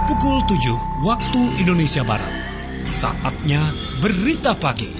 pukul 7 waktu Indonesia Barat. Saatnya Berita Pagi.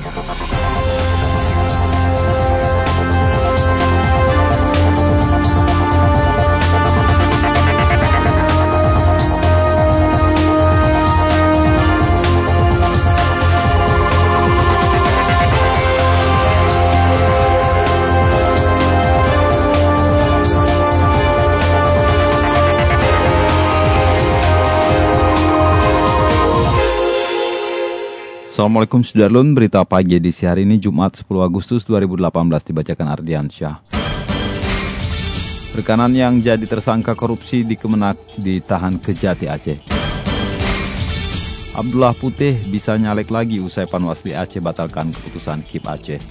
Assalamualaikum Sudarlun, berita pagi edisi hari ini Jumat 10 Agustus 2018 dibacakan Ardiansyah. Rekanan yang jadi tersangka korupsi di Kemenak ditahan Kejati Aceh. Abdullah Putih bisa nyalek lagi usai Panwasli Aceh batalkan keputusan KIP Aceh.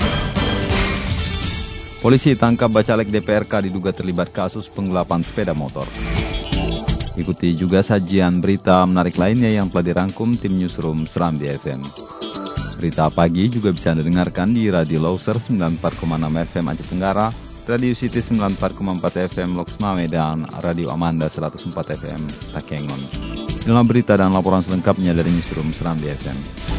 Polisi tangkap bacalek DPRK diduga terlibat kasus penggelapan sepeda motor. Ikuti juga sajian berita menarik lainnya yang telah dirangkum tim Newsroom Serambi FM. Berita pagi juga bisa Anda dengarkan di Radio Loser 94,6 FM Aceh Tenggara, Radio City 94,4 FM Loks Mame, dan Radio Amanda 104 FM Takengon. Dalam berita dan laporan selengkapnya dari Newsroom Serambi FM.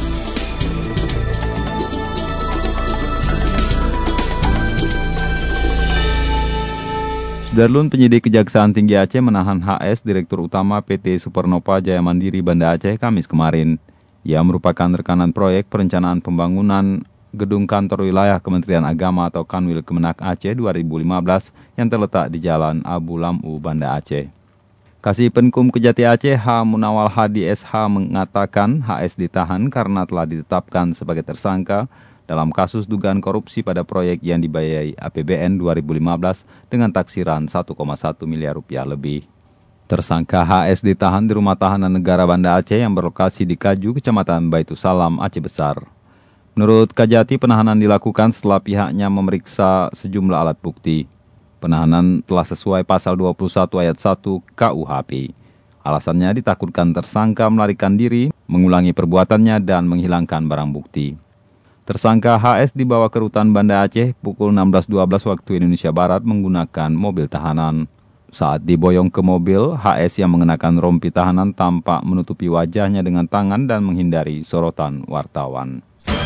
Sudarlun, penyidik Kejaksaan Tinggi Aceh menahan HS, Direktur Utama PT Supernova Jaya Mandiri Banda Aceh, Kamis kemarin. Ia merupakan rekanan proyek perencanaan pembangunan Gedung Kantor Wilayah Kementerian Agama atau Kanwil Kemenak Aceh 2015 yang terletak di Jalan Abu Lam'u, Banda Aceh. Kasih Penkum Kejati Aceh H. Munawal Hadi SH mengatakan HS ditahan karena telah ditetapkan sebagai tersangka dalam kasus dugaan korupsi pada proyek yang dibiayai APBN 2015 dengan taksiran 1,1 miliar rupiah lebih. Tersangka HS ditahan di Rumah Tahanan Negara Banda Aceh yang berlokasi di Kaju, Kecamatan Baitusalam, Aceh Besar. Menurut Kejati, penahanan dilakukan setelah pihaknya memeriksa sejumlah alat bukti. Penahanan telah sesuai pasal 21 ayat 1 KUHP. Alasannya ditakutkan tersangka melarikan diri, mengulangi perbuatannya, dan menghilangkan barang bukti. Tersangka HS dibawa ke rutan Banda Aceh pukul 16.12 waktu Indonesia Barat menggunakan mobil tahanan. Saat diboyong ke mobil, HS yang mengenakan rompi tahanan tampak menutupi wajahnya dengan tangan dan menghindari sorotan wartawan.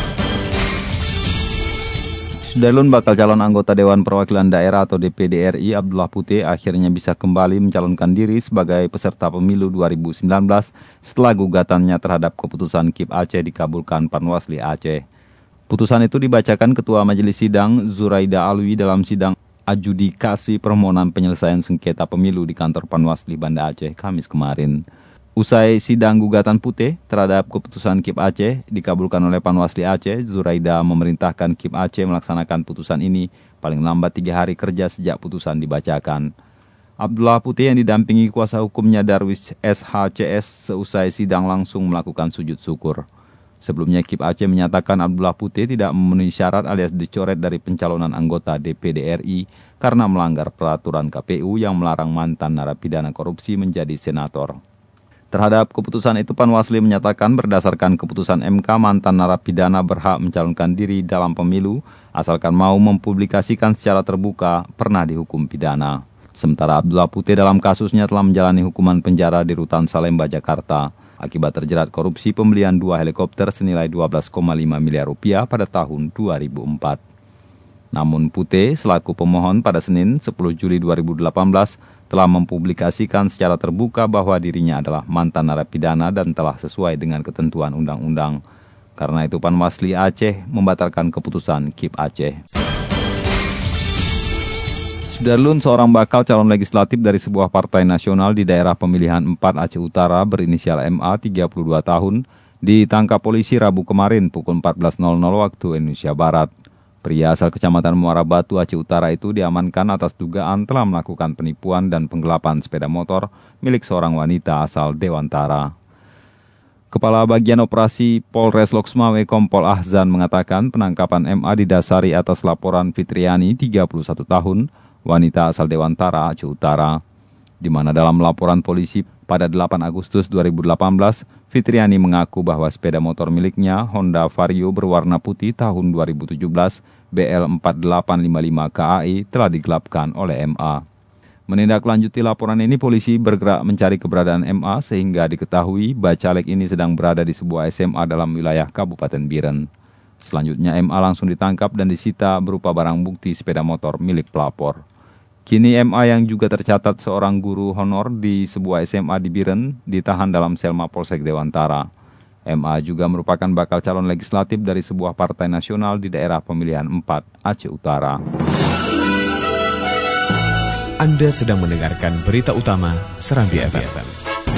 Sudarlun, bakal calon anggota Dewan Perwakilan Daerah atau DPD RI Abdullah Putih akhirnya bisa kembali mencalonkan diri sebagai peserta pemilu 2019 setelah gugatannya terhadap keputusan KIP Aceh dikabulkan Panwasli Aceh. Putusan itu dibacakan Ketua Majelis Sidang Zuraida Alwi dalam sidang adjudikasi permohonan penyelesaian sengketa pemilu di kantor Panwasli Banda Aceh Kamis kemarin. Usai sidang gugatan Putih terhadap keputusan KIP Aceh dikabulkan oleh Panwasli Aceh, Zuraida memerintahkan KIP Aceh melaksanakan putusan ini paling lambat 3 hari kerja sejak putusan dibacakan. Abdullah Putih yang didampingi kuasa hukumnya Darwis SHCS seusai sidang langsung melakukan sujud syukur. Sebelumnya KIP Aceh menyatakan Abdullah Putih tidak memenuhi syarat alias dicoret dari pencalonan anggota DPD RI karena melanggar peraturan KPU yang melarang mantan narapidana korupsi menjadi senator. Terhadap keputusan itu, Panwasli menyatakan berdasarkan keputusan MK, mantan narapidana berhak mencalonkan diri dalam pemilu asalkan mau mempublikasikan secara terbuka pernah dihukum pidana. Sementara Abdullah Putih dalam kasusnya telah menjalani hukuman penjara di Rutan Salemba, Jakarta akibat terjerat korupsi pembelian 2 helikopter senilai 12,5 miliar rupiah pada tahun 2004. Namun Putih selaku pemohon pada Senin 10 Juli 2018 telah mempublikasikan secara terbuka bahwa dirinya adalah mantan narapidana dan telah sesuai dengan ketentuan undang-undang. Karena itu Panwasli Aceh membatalkan keputusan KIP Aceh. Sudarlun, seorang bakal calon legislatif dari sebuah partai nasional di daerah pemilihan 4 Aceh Utara berinisial MA 32 tahun ditangkap polisi Rabu kemarin pukul 14.00 waktu Indonesia Barat. Pria asal Kecamatan Muara Batu, Aceh Utara itu diamankan atas dugaan telah melakukan penipuan dan penggelapan sepeda motor milik seorang wanita asal Dewantara. Kepala Bagian Operasi Polres Loks Mame Kompol Ahzan mengatakan penangkapan MA didasari atas laporan Fitriani 31 tahun, wanita asal Dewantara, Aceh Utara, di mana dalam laporan polisi pada 8 Agustus 2018, Fitriani mengaku bahwa sepeda motor miliknya Honda Vario berwarna putih tahun 2017 BL 4855 KAI telah digelapkan oleh MA. Menindaklanjuti laporan ini, polisi bergerak mencari keberadaan MA sehingga diketahui bacalek ini sedang berada di sebuah SMA dalam wilayah Kabupaten Biren. Selanjutnya MA langsung ditangkap dan disita berupa barang bukti sepeda motor milik pelapor. Kini MA yang juga tercatat seorang guru honor di sebuah SMA di Biren ditahan dalam sel Mapolsek Dewantara. MA juga merupakan bakal calon legislatif dari sebuah partai nasional di daerah pemilihan 4 Aceh Utara. Anda sedang mendengarkan berita utama Serambi FM.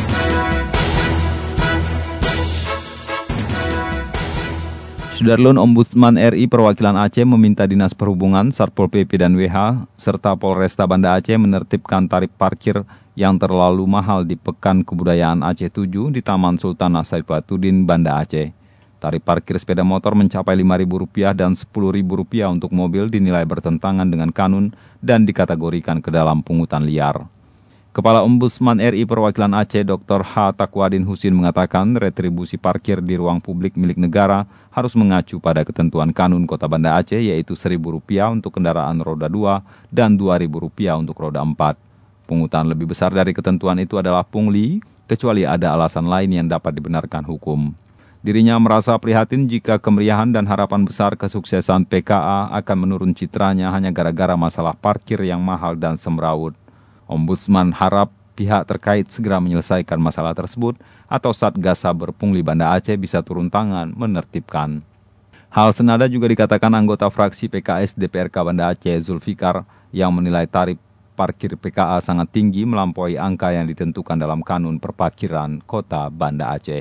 Sudarlun, Ombudsman RI Perwakilan Aceh meminta Dinas Perhubungan, Satpol PP dan WH, serta Polresta Banda Aceh menertibkan tarif parkir yang terlalu mahal di Pekan Kebudayaan Aceh 7 di Taman Sultan Saifuddin, Banda Aceh. Tarif parkir sepeda motor mencapai Rp5.000 dan Rp10.000 untuk mobil dinilai bertentangan dengan kanun dan dikategorikan ke dalam pungutan liar. Kepala Ombudsman RI Perwakilan Aceh Dr. H. Takwadin Husin mengatakan retribusi parkir di ruang publik milik negara harus mengacu pada ketentuan kanun Kota Banda Aceh, yaitu Rp1.000 untuk kendaraan roda 2 dan Rp2.000 untuk roda 4. Pungutan lebih besar dari ketentuan itu adalah pungli, kecuali ada alasan lain yang dapat dibenarkan hukum. Dirinya merasa prihatin jika kemeriahan dan harapan besar kesuksesan PKA akan menurun citranya hanya gara-gara masalah parkir yang mahal dan semrawut. Ombudsman harap pihak terkait segera menyelesaikan masalah tersebut atau Satgas Saber Pungli Banda Aceh bisa turun tangan menertibkan. Hal senada juga dikatakan anggota fraksi PKS DPRK Banda Aceh Zulfikar yang menilai tarif parkir PKA sangat tinggi melampaui angka yang ditentukan dalam kanun perparkiran Kota Banda Aceh.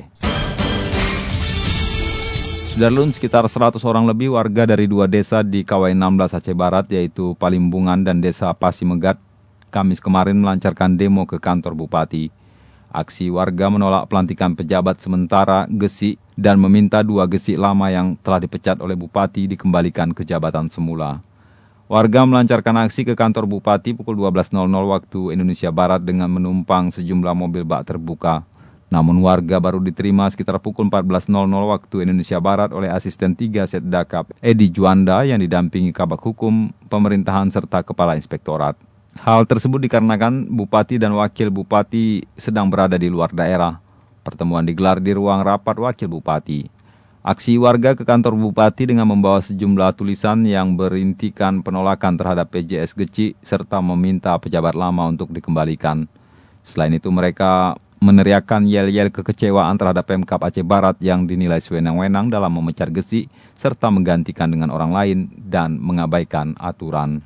Sudarlun, sekitar 100 orang lebih warga dari 2 desa di Kawai 16 Aceh Barat, yaitu Palimbungan dan Desa Pasimegat, Kamis kemarin melancarkan demo ke kantor Bupati. Aksi warga menolak pelantikan pejabat sementara Gesi dan meminta 2 Gesi lama yang telah dipecat oleh Bupati dikembalikan ke jabatan semula. Warga melancarkan aksi ke kantor Bupati pukul 12.00 waktu Indonesia Barat dengan menumpang sejumlah mobil bak terbuka. Namun warga baru diterima sekitar pukul 14.00 waktu Indonesia Barat oleh asisten 3 Setdakap Edi Juanda yang didampingi Kabak Hukum, Pemerintahan serta Kepala Inspektorat. Hal tersebut dikarenakan Bupati dan Wakil Bupati sedang berada di luar daerah. Pertemuan digelar di ruang rapat Wakil Bupati. Aksi warga ke kantor Bupati dengan membawa sejumlah tulisan yang berintikan penolakan terhadap PJS Geci serta meminta pejabat lama untuk dikembalikan. Selain itu mereka meneriakkan yel-yel kekecewaan terhadap Pemkab Aceh Barat yang dinilai sewenang-wenang dalam memecat Gesi serta menggantikan dengan orang lain dan mengabaikan aturan.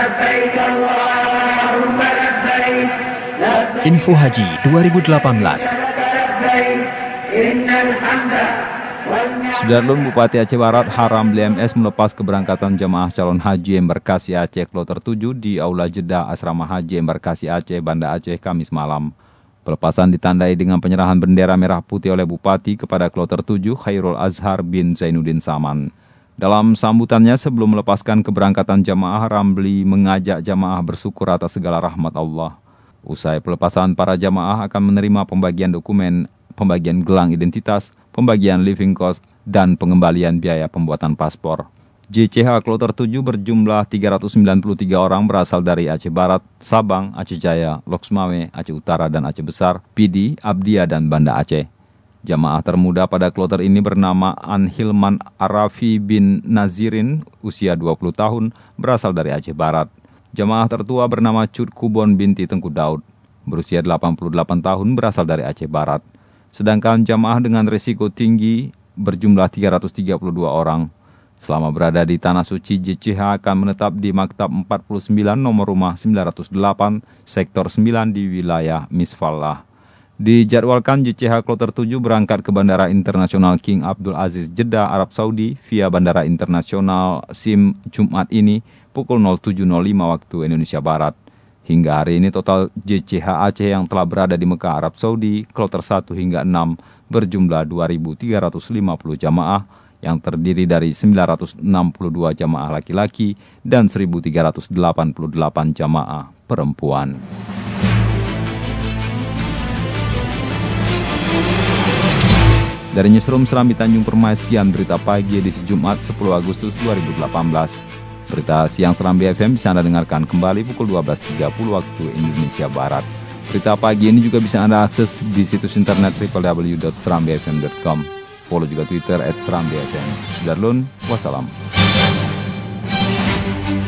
Info Haji 2018. Sudarlun, Bupati Aceh Barat Haram BMS melepas keberangkatan jemaah calon haji Embarkasi Aceh Kloter 7 di Aula Jeddah Asrama Haji Embarkasi Aceh, Banda Aceh, Kamis malam. Pelepasan ditandai dengan penyerahan bendera merah putih oleh Bupati kepada Kloter 7 Khairul Azhar bin Zainuddin Saman. Dalam sambutannya sebelum melepaskan keberangkatan jamaah, Ramli mengajak jamaah bersyukur atas segala rahmat Allah. Usai pelepasan, para jamaah akan menerima pembagian dokumen, pembagian gelang identitas, pembagian living cost, dan pengembalian biaya pembuatan paspor. JCH Kloter 7 berjumlah 393 orang berasal dari Aceh Barat, Sabang, Aceh Jaya, Loksmawe, Aceh Utara, dan Aceh Besar, Pidi, Abdia, dan Banda Aceh. Jamaah termuda pada kloter ini bernama Anhilman Arafi bin Nazirin, usia 20 tahun, berasal dari Aceh Barat. Jamaah tertua bernama Cud Kubon binti Tengku Daud, berusia 88 tahun, berasal dari Aceh Barat. Sedangkan jamaah dengan risiko tinggi berjumlah 332 orang. Selama berada di Tanah Suci, JCH akan menetap di Maktab 49 nomor rumah 908, sektor 9 di wilayah Misfallah. Dijadwalkan JCH Kloter 7 berangkat ke Bandara Internasional King Abdul Aziz Jeddah, Arab Saudi via Bandara Internasional SIM Jumat ini pukul 07.05 waktu Indonesia Barat. Hingga hari ini total JCH Aceh yang telah berada di Mekah, Arab Saudi, Kloter 1 hingga 6 berjumlah 2.350 jamaah yang terdiri dari 962 jamaah laki-laki dan 1.388 jamaah perempuan. Dari Newsroom Serambi Tanjung Permai, sekian berita pagi edisi Jumat 10 Agustus 2018. Berita siang Serambi FM bisa Anda dengarkan kembali pukul 12.30 waktu Indonesia Barat. Berita pagi ini juga bisa Anda akses di situs internet www.serambifm.com. Follow juga Twitter @serambifm. Darulun, wassalam.